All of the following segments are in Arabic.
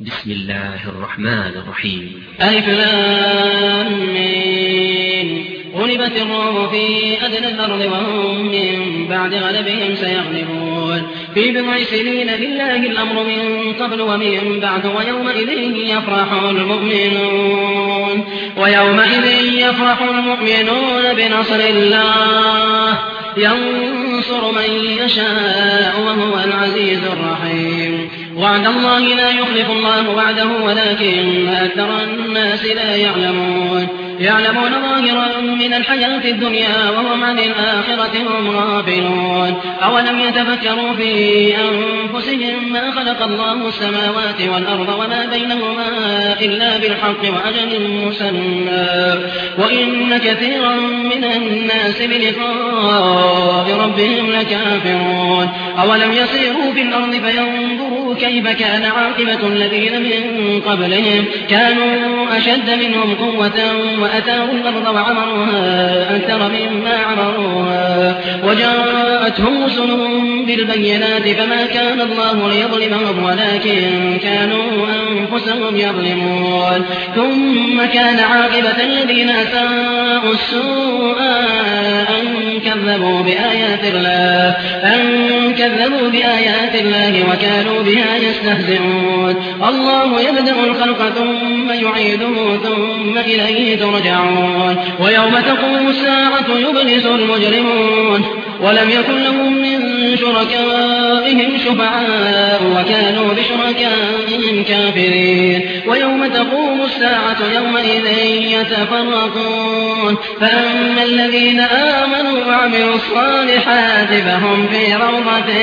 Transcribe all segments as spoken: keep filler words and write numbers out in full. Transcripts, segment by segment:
بسم الله الرحمن الرحيم. ألف لام ميم. غلبت الروم في أدنى الأرض وهم من بعد غلبهم سيغلبون في بضع سنين لله الأمر من قبل ومن بعد ويومئذ يفرح المؤمنون ويومئذ يفرح المؤمنون بنصر الله ينصر من يشاء وهو العزيز الرحيم. وعد الله لا يخلف الله وعده ولكن أكثر الناس لا يعلمون يعلمون ظاهرا من الحياة الدنيا وهم عن الآخرة هم غافلون. أولم يتفكروا في أنفسهم ما خلق الله السماوات والأرض وما بينهما إلا بالحق وأجل مسمى وإن كثيرا من الناس بلقاء ربهم لكافرون. أولم يسيروا في الأرض فينظروا كيف كان عاقبة الذين من قبلهم كانوا أشد منهم قوة وأتاهم الأرض وعمروها أكثر مما عمروها وجاءتهم رسلهم بالبينات فما كان الله ليظلمهم ولكن كانوا أنفسهم يظلمون. ثم كان عاقبة الذين أساءوا السوء أن كذبوا بآيات الله أن كذبوا بآيات الله وكانوا بها يستهزئون. الله يبدأ الخلق ثم يعيده ثم إليه ترجعون. ويوم تقوم الساعة يبلس المجرمون ولم يكن لهم من شركائهم شفعاء وكانوا بشركائهم كافرين. ويوم تقوم الساعة يومئذ يتفرقون فأما الذين آمنوا وعملوا الصالحات فهم في روضة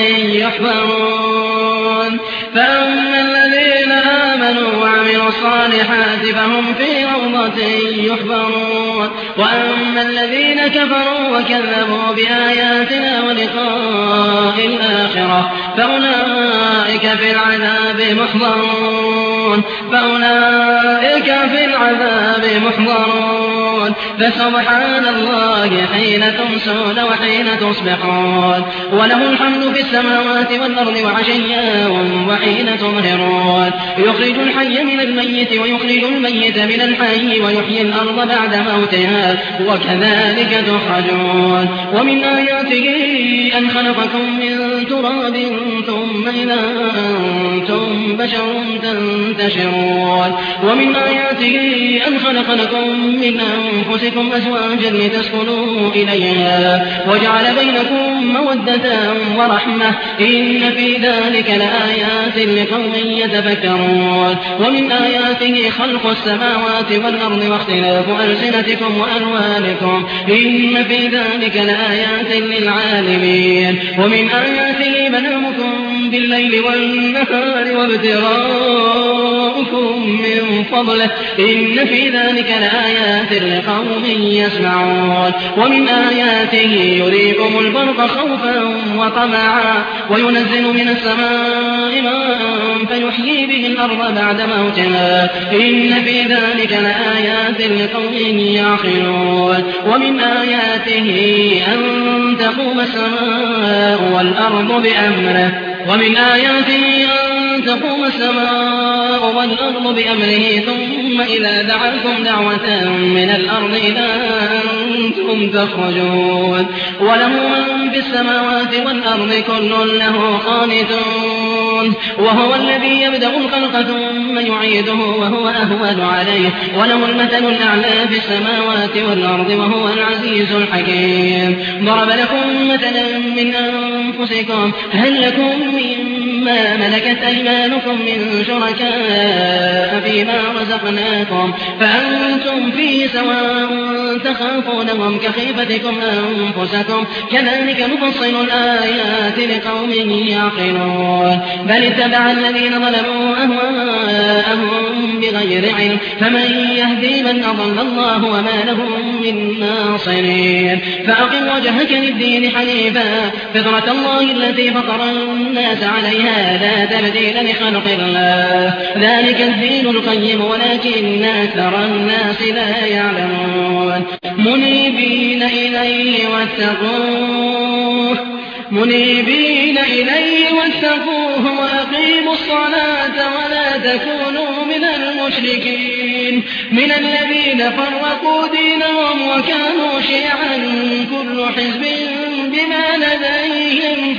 يحبرون فأما الذين آمنوا وعملوا الصالحات فهم في روضة يحبرون وأما الذين كفروا وكذبوا بآياتنا ولقاء الآخرة فأولئك في العذاب محضرون فأولئك في العذاب محضرون فسبحان الله حين تمسون وحين تصبحون وله الحمد في السماوات والأرض وعشيا وحين تظهرون يخرج الحي من الميت ويخرج الميت من الحي ويحيي الأرض بعد موتها وكذلك تخرجون. ومن آياته أن خلقكم من تراب ثم إذا أنتم بشر تنتشرون. ومن آياته أن خلق لكم من أنفسكم أزواجا لتسكنوا إليها وجعل بينكم مودة ورحمة إن في ذلك لآيات لقوم يتفكرون. ومن آياته خلق السماوات والأرض واختلاف ألسنتكم وألوانكم إن في ذلك لآيات للعالمين. ومن آياته منامكم بالليل والنهار وابتغاؤكم من فضله إن في ذلك لآيات لقوم يسمعون. ومن آياته يريكم البرق خوفا وطمعا وينزل من السماء ماء فيحيي به الأرض بعد موتها إن في ذلك لآيات لقوم يعقلون. ومن آياته أن تقوم السماء والأرض بأمره ومن آياته أن تقوم السماء والأرض بأمره ثم إذا دعاكم دعوة من الأرض إذا أنتم تخرجون. وله من في السماوات والأرض كل له قانتون وهو الذي يبدأ الخلق ثم يعيده وهو أهون عليه وله المثل الأعلى في السماوات والأرض وهو العزيز الحكيم. ضرب لكم مثلا من أنفسكم هل لكم مما ملكت أيمانكم من شركاء فيما رزقناكم فأنتم فيه سواء تخافونهم كخيفتكم أنفسكم كذلك نفصل الآيات لقوم يعقلون. بل اتبع الذين ظلموا أهواءهم بغير علم فمن يهدي من أضل الله وما لهم من ناصرين. فأقم وجهك للدين حنيفا فطرة الله التي فطر الناس عليها لا تبديل لخلق الله ذلك الدين القيم ولكن أكثر الناس لا يعلمون. منيبين إليه واتقوه منيبين إليه واتقوه وأقيموا الصلاة ولا تكونوا المشركين من الذين فرقوا دينهم وكانوا شيعا كل حزب بما لديهم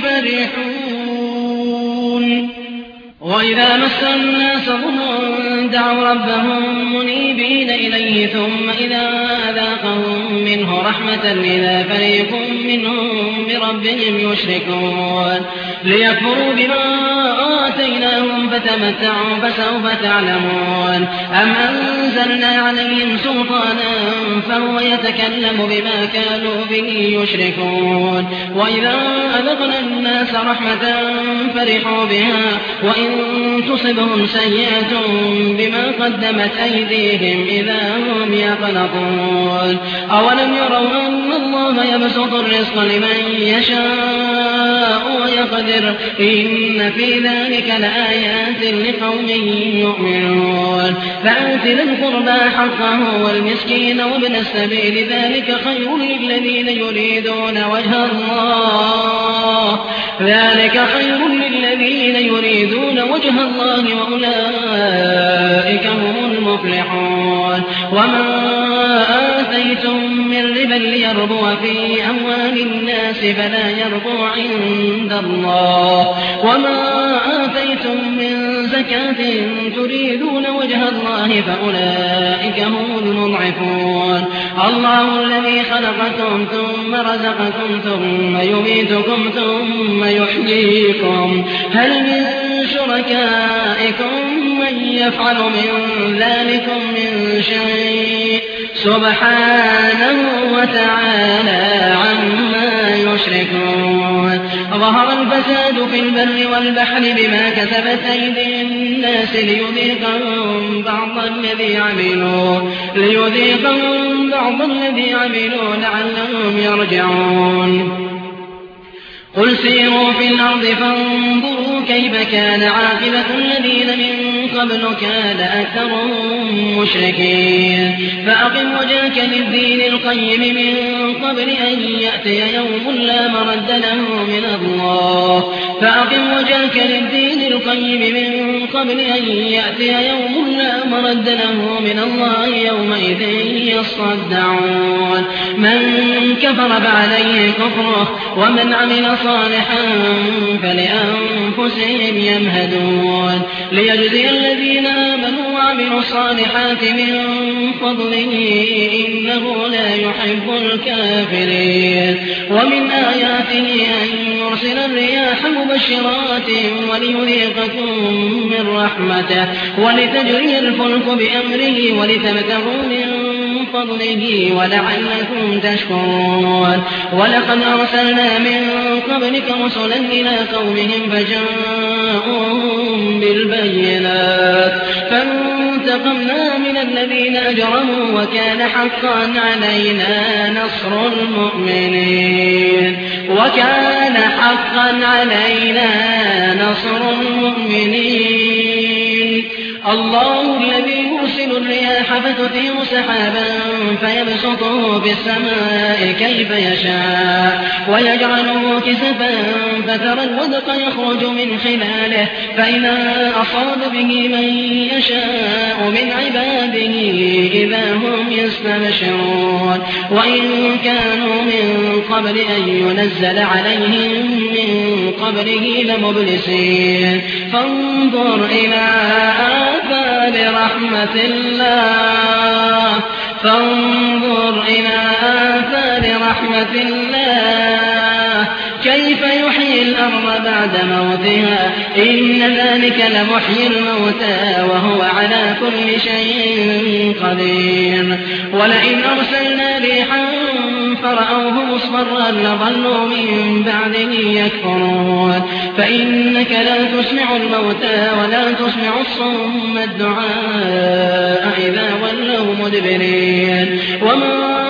فرحون وإذا مس الناس ضر دعوا ربهم منيبين إليه ثم إذا أذاقهم منه رحمة إذا فريق منهم بربهم يشركون ليكفروا بما آتيناهم فتمتعوا فسوف تعلمون أم أنزلنا عليهم سلطانا فهو يتكلم بما كانوا به يشركون وإذا أذقنا الناس رحمة فرحوا بها وإن تصبهم سيئة بما قدمت أيديهم إذا هم يقنطون أولم يروا أن الله يبسط الرزق لمن يشاء ويقدر إن في ذلك لآيات لقوم يؤمنون فآت ذي القربى حقه والمسكين وابن السبيل ذلك خير للذين يريدون وجه الله ذلك خير للذين يريدون وجه الله وأولئك هم المفلحون وما آتيتم من ربا ليربو في أموال الناس فلا يربو عند الله وما آتيتم من زكاة تريدون وجه الله فأولئك هم المضعفون الله الذي خلقكم ثم رزقكم ثم يميتكم ثم يحييكم هل من شركائكم من يفعل من ذلكم من شيء سبحانه وتعالى عما يشركون ظهر الفساد في البر والبحر بما كسبت أيدي الناس ليذيقهم بعض الذي عملوا ليذيقهم بعض الذي عملوا لعلهم يرجعون قل سيروا في الأرض فانظروا كيف كان عاقبة الذين من قبل كان أكثرهم مشركين فأقم وجهك للدين القيم من قبل أن يأتي يوم لا مرد له من الله فأقم وجهك للدين القيم من قبل أن يأتي يوم لا مرد له من الله يومئذ يصدعون من كفر فعليه كفره ومن عمل صالحا فلأنفسهم يمهدون ليجزي الذين آمنوا وعملوا الصالحات من فضله إنه لا يحب الكافرين ومن آياته أن يرسل الرياح مبشرات وليذيقكم من رحمته ولتجري الفلك بأمره ولتبتغوا من فضله ولعلكم تشكرون ولقد أرسلنا من قبلك رسلا إلى قومهم فجاءوهم بالبينات فانتقمنا من الذين أجرموا وكان حقا علينا نصر المؤمنين وكان حقا علينا نصر المؤمنين الله الذي يرسل الرياح فتثير سحابا فيبسطه في السماء كيف يشاء ويجعله كسفا فترى الودق يخرج من خلاله فإذا أصاب به من يشاء من عباده إذا هم يستبشرون وإن كانوا من قبل أن ينزل عليهم من قبله لمبلسين فانظر إلى آثار رحمة الله فانظر إلى آثار رحمة الله كيف يحيي الأرض بعد موتها إن ذلك لمحيي الموتى وهو على كل شيء قدير ولئن أرسلنا ريحا فرأوه مصفرا لظلوا من بعده يكفرون فإنك لا تسمع الموتى ولا تسمع الصم الدعاء إذا ولوا مدبرين وما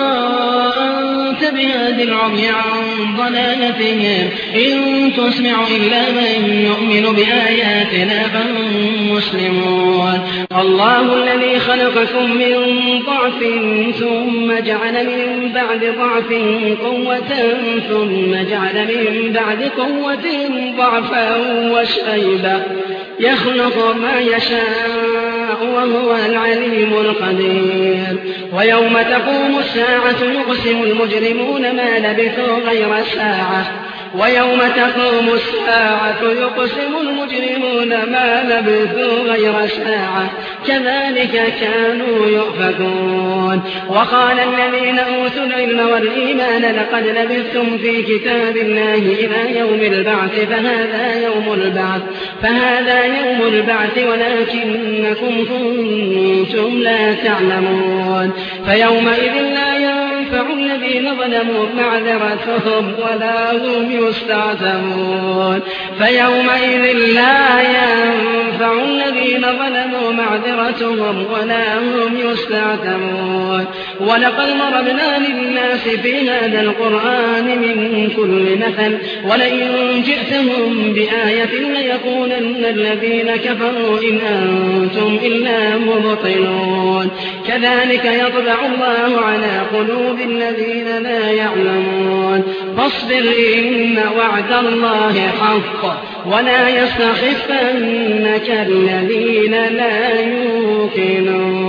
أنت بهاد العمي عن ضلالتهم إن تسمع إلا من يؤمن بآياتنا فهم مسلمون الله الذي خلقكم من ضعف ثم جعل من بعد ضعف قوة ثم جعل من بعد قوة ضعفا وشيبا يخلق ما يشاء وهو العليم القدير ويوم تقوم الساعة يقسم المجرمون ما لبثوا غير ساعة ويوم تقوم الساعة يقسم المجرمون ما لبثوا غير ساعة كذلك كانوا يؤفكون وقال الذين أوتوا العلم والإيمان لقد لبثتم في كتاب الله إلى يوم البعث فهذا يوم البعث فهذا يوم البعث ولكنكم كنتم لا تعلمون فيومئذ لا ينفع الذين ظلموا معذرتهم ولا هم يستعتبون فيومئذ لا ينفع الذين ظلموا معذرتهم ولا هم يستعتبون ولقد ضربنا للناس في هذا القرآن من كل مثل ولئن جئتهم بآية ليقولن الذين كفروا إن أنتم إلا مبطلون كذلك يطبع الله على قلوب الذين لا يعلمون فاصبر إن وعد الله حق ولا يستخفنك الذين لا يوقنون